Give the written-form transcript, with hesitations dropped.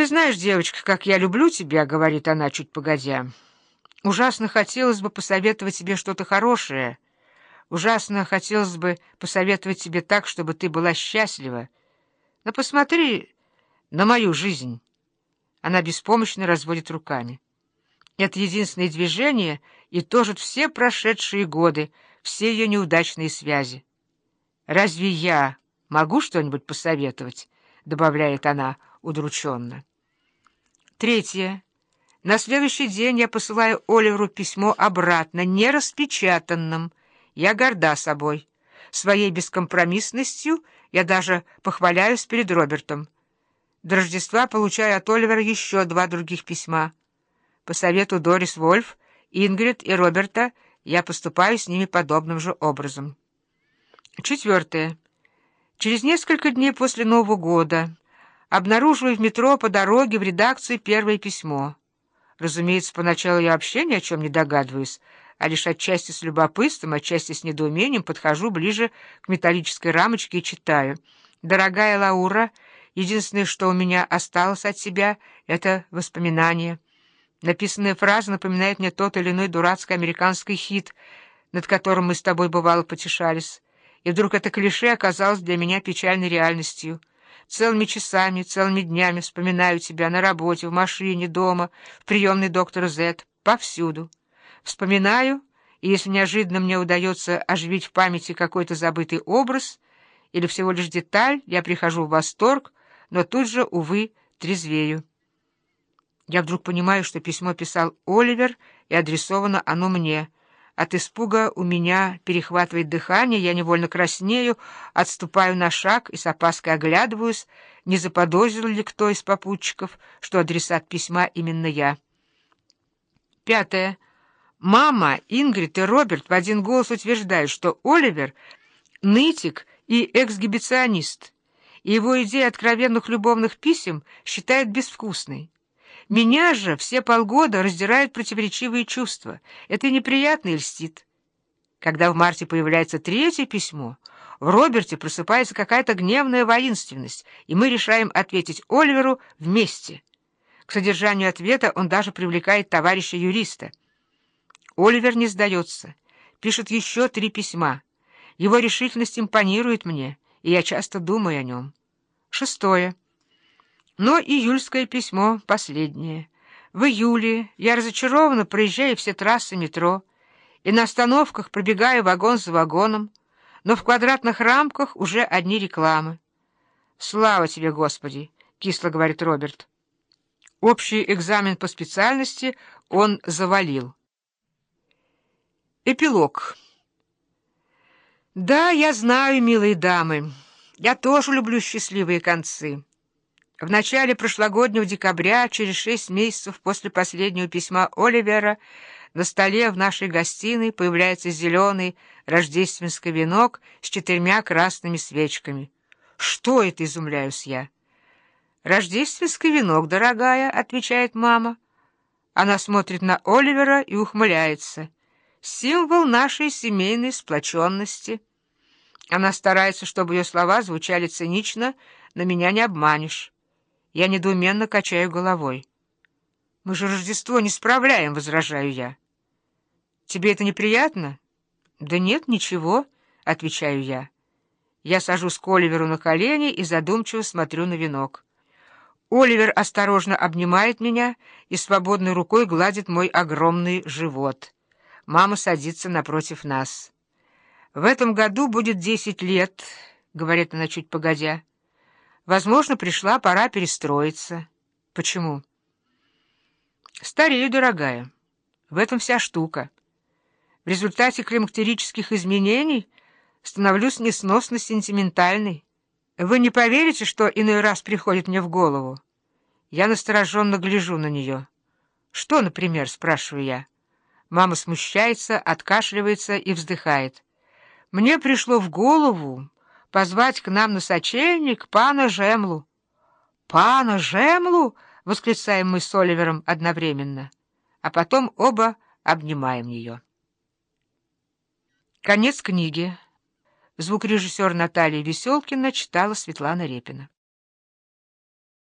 «Ты знаешь, девочка, как я люблю тебя», — говорит она, чуть погодя. «Ужасно хотелось бы посоветовать тебе что-то хорошее. Ужасно хотелось бы посоветовать тебе так, чтобы ты была счастлива. Но посмотри на мою жизнь». Она беспомощно разводит руками. Это единственное движение и тожит все прошедшие годы, все ее неудачные связи. «Разве я могу что-нибудь посоветовать?» — добавляет она удрученно. Третье. На следующий день я посылаю Оливеру письмо обратно, не распечатанным. Я горда собой. Своей бескомпромиссностью я даже похваляюсь перед Робертом. До Рождества получаю от Оливера еще 2 других письма. По совету Дорис Вольф, Ингрид и Роберта я поступаю с ними подобным же образом. Четвертое. Через несколько дней после Нового года обнаруживаю в метро по дороге в редакцию первое письмо. Разумеется, поначалу я вообще ни о чем не догадываюсь, а лишь отчасти с любопытством, отчасти с недоумением подхожу ближе к металлической рамочке и читаю. «Дорогая Лаура, единственное, что у меня осталось от тебя, — это воспоминания». Написанная фраза напоминает мне тот или иной дурацкий американский хит, над которым мы с тобой бывало потешались. И вдруг это клише оказалось для меня печальной реальностью. Целыми часами, целыми днями вспоминаю тебя на работе, в машине, дома, в приемной доктора Зет, повсюду. Вспоминаю, и если неожиданно мне удается оживить в памяти какой-то забытый образ или всего лишь деталь, я прихожу в восторг, но тут же, увы, трезвею. Я вдруг понимаю, что письмо писал Оливер, и адресовано оно мне. От испуга у меня перехватывает дыхание, я невольно краснею, отступаю на шаг и с опаской оглядываюсь, не заподозрил ли кто из попутчиков, что адресат письма именно я. Пятое. Мама, Ингрид и Роберт в один голос утверждают, что Оливер — нытик и эксгибиционист, и его идея откровенных любовных писем считает безвкусной. Меня же все полгода раздирают противоречивые чувства. Это неприятно и льстит. Когда в марте появляется третье письмо, в Роберте просыпается какая-то гневная воинственность, и мы решаем ответить Оливеру вместе. К содержанию ответа он даже привлекает товарища-юриста. Оливер не сдается, пишет еще 3 письма. Его решительность импонирует мне, и я часто думаю о нем. Шестое. Но июльское письмо последнее. В июле я разочарованно проезжаю все трассы метро и на остановках пробегаю вагон за вагоном, но в квадратных рамках уже одни рекламы. «Слава тебе, Господи!» — кисло говорит Роберт. Общий экзамен по специальности он завалил. Эпилог. Да, я знаю, милые дамы, я тоже люблю счастливые концы. В начале прошлогоднего декабря, через 6 месяцев после последнего письма Оливера, на столе в нашей гостиной появляется зеленый рождественский венок с 4 красными свечками. «Что это?» — изумляюсь я. «Рождественский венок, дорогая», — отвечает мама. Она смотрит на Оливера и ухмыляется. «Символ нашей семейной сплоченности». Она старается, чтобы ее слова звучали цинично, но меня не обманешь. Я недоуменно качаю головой. «Мы же Рождество не справляем», — возражаю я. «Тебе это неприятно?» «Да нет, ничего», — отвечаю я. Я сажусь к Оливеру на колени и задумчиво смотрю на венок. Оливер осторожно обнимает меня и свободной рукой гладит мой огромный живот. Мама садится напротив нас. «В этом году будет 10 лет», — говорит она чуть погодя. «Возможно, пришла пора перестроиться». «Почему?» «Старею, дорогая. В этом вся штука. В результате климактерических изменений становлюсь несносно сентиментальной. Вы не поверите, что иной раз приходит мне в голову?» Я настороженно гляжу на нее. «Что, например?» — спрашиваю я. Мама смущается, откашливается и вздыхает. «Мне пришло в голову позвать к нам на сочельник пана Жемлу». «Пана Жемлу?» — восклицаем мы с Оливером одновременно, а потом оба обнимаем ее. Конец книги. Звукорежиссер Наталья Веселкина читала Светлана Репина.